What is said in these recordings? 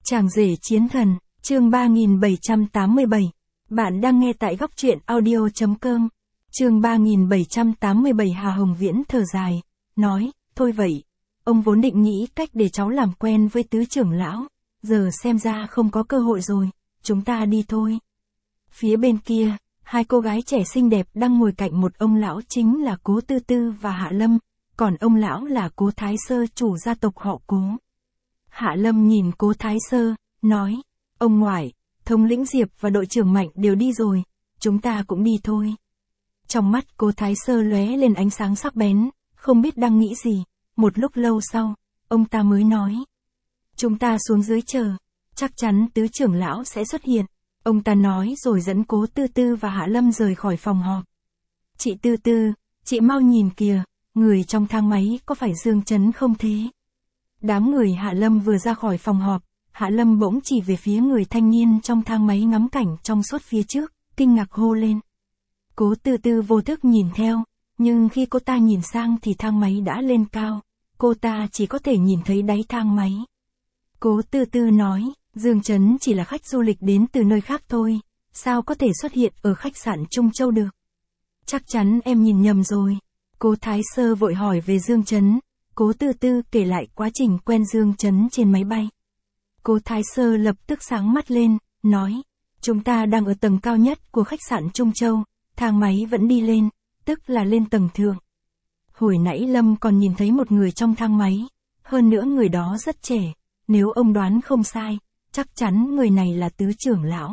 Chàng rể chiến thần, chương 3787. Bạn đang nghe tại góc truyện audio.com. Chương 3787. Hà Hồng Viễn thở dài, nói, thôi vậy, ông vốn định nghĩ cách để cháu làm quen với tứ trưởng lão, giờ xem ra không có cơ hội rồi, chúng ta đi thôi. Phía bên kia, hai cô gái trẻ xinh đẹp đang ngồi cạnh một ông lão chính là Cố Tư Tư và Hạ Lâm, còn ông lão là Cố Thái Sơ, chủ gia tộc họ Cố. Hạ Lâm nhìn Cố Thái Sơ, nói, ông ngoại, thống lĩnh Diệp và đội trưởng Mạnh đều đi rồi, chúng ta cũng đi thôi. Trong mắt Cố Thái Sơ lóe lên ánh sáng sắc bén, không biết đang nghĩ gì, một lúc lâu sau, ông ta mới nói. Chúng ta xuống dưới chờ, chắc chắn tứ trưởng lão sẽ xuất hiện. Ông ta nói rồi dẫn Cố Tư Tư và Hạ Lâm rời khỏi phòng họp. Chị Tư Tư, chị mau nhìn kìa, người trong thang máy có phải Dương Chấn không thế? Đám người Hạ Lâm vừa ra khỏi phòng họp, Hạ Lâm bỗng chỉ về phía người thanh niên trong thang máy ngắm cảnh trong suốt phía trước, kinh ngạc hô lên. Cố Tư Tư vô thức nhìn theo, nhưng khi cô ta nhìn sang thì thang máy đã lên cao, cô ta chỉ có thể nhìn thấy đáy thang máy. Cố Tư Tư nói, Dương Chấn chỉ là khách du lịch đến từ nơi khác thôi, sao có thể xuất hiện ở khách sạn Trung Châu được? Chắc chắn em nhìn nhầm rồi. Cố Thái Sơ vội hỏi về Dương Chấn. Cố Tư Tư kể lại quá trình quen Dương Chấn trên máy bay. Cố Thái Sơ lập tức sáng mắt lên, nói, chúng ta đang ở tầng cao nhất của khách sạn Trung Châu, thang máy vẫn đi lên, tức là lên tầng thượng. Hồi nãy Lâm còn nhìn thấy một người trong thang máy, hơn nữa người đó rất trẻ, nếu ông đoán không sai, chắc chắn người này là tứ trưởng lão.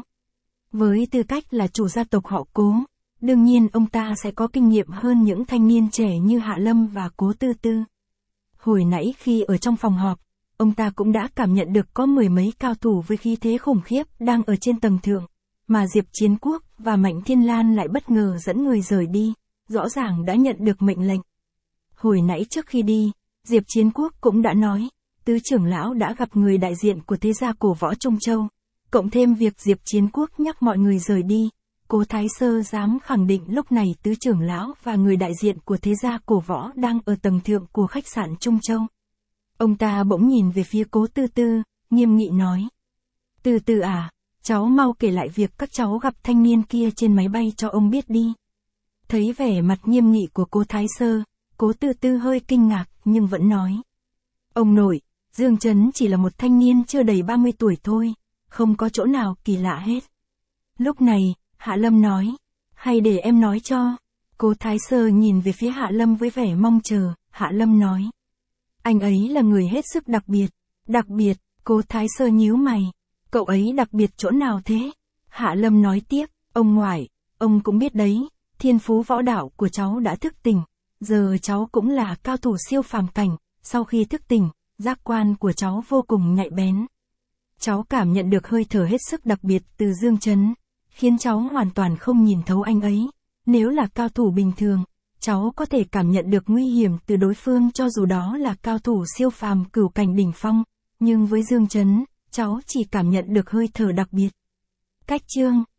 Với tư cách là chủ gia tộc họ Cố, đương nhiên ông ta sẽ có kinh nghiệm hơn những thanh niên trẻ như Hạ Lâm và Cố Tư Tư. Hồi nãy khi ở trong phòng họp, ông ta cũng đã cảm nhận được có mười mấy cao thủ với khí thế khủng khiếp đang ở trên tầng thượng, mà Diệp Chiến Quốc và Mạnh Thiên Lan lại bất ngờ dẫn người rời đi, rõ ràng đã nhận được mệnh lệnh. Hồi nãy trước khi đi, Diệp Chiến Quốc cũng đã nói, tứ trưởng lão đã gặp người đại diện của thế gia cổ võ Trung Châu, cộng thêm việc Diệp Chiến Quốc nhắc mọi người rời đi. Cố Thái Sơ dám khẳng định lúc này tứ trưởng lão và người đại diện của thế gia cổ võ đang ở tầng thượng của khách sạn Trung Châu. Ông ta bỗng nhìn về phía Cố Tư Tư, nghiêm nghị nói. Tư Tư à, cháu mau kể lại việc các cháu gặp thanh niên kia trên máy bay cho ông biết đi. Thấy vẻ mặt nghiêm nghị của Cố Thái Sơ, Cố Tư Tư hơi kinh ngạc nhưng vẫn nói. Ông nội, Dương Chấn chỉ là một thanh niên chưa đầy 30 tuổi thôi, không có chỗ nào kỳ lạ hết. Lúc này, Hạ Lâm nói, hay để em nói cho. Cố Thái Sơ nhìn về phía Hạ Lâm với vẻ mong chờ, Hạ Lâm nói. Anh ấy là người hết sức đặc biệt. Đặc biệt, Cố Thái Sơ nhíu mày. Cậu ấy đặc biệt chỗ nào thế? Hạ Lâm nói tiếp, ông ngoại, ông cũng biết đấy, thiên phú võ đạo của cháu đã thức tỉnh. Giờ cháu cũng là cao thủ siêu phàm cảnh, sau khi thức tỉnh, giác quan của cháu vô cùng nhạy bén. Cháu cảm nhận được hơi thở hết sức đặc biệt từ Dương Chấn, khiến cháu hoàn toàn không nhìn thấu anh ấy. Nếu là cao thủ bình thường, cháu có thể cảm nhận được nguy hiểm từ đối phương cho dù đó là cao thủ siêu phàm cửu cảnh đỉnh phong, nhưng với Dương Chấn, cháu chỉ cảm nhận được hơi thở đặc biệt. Cách chương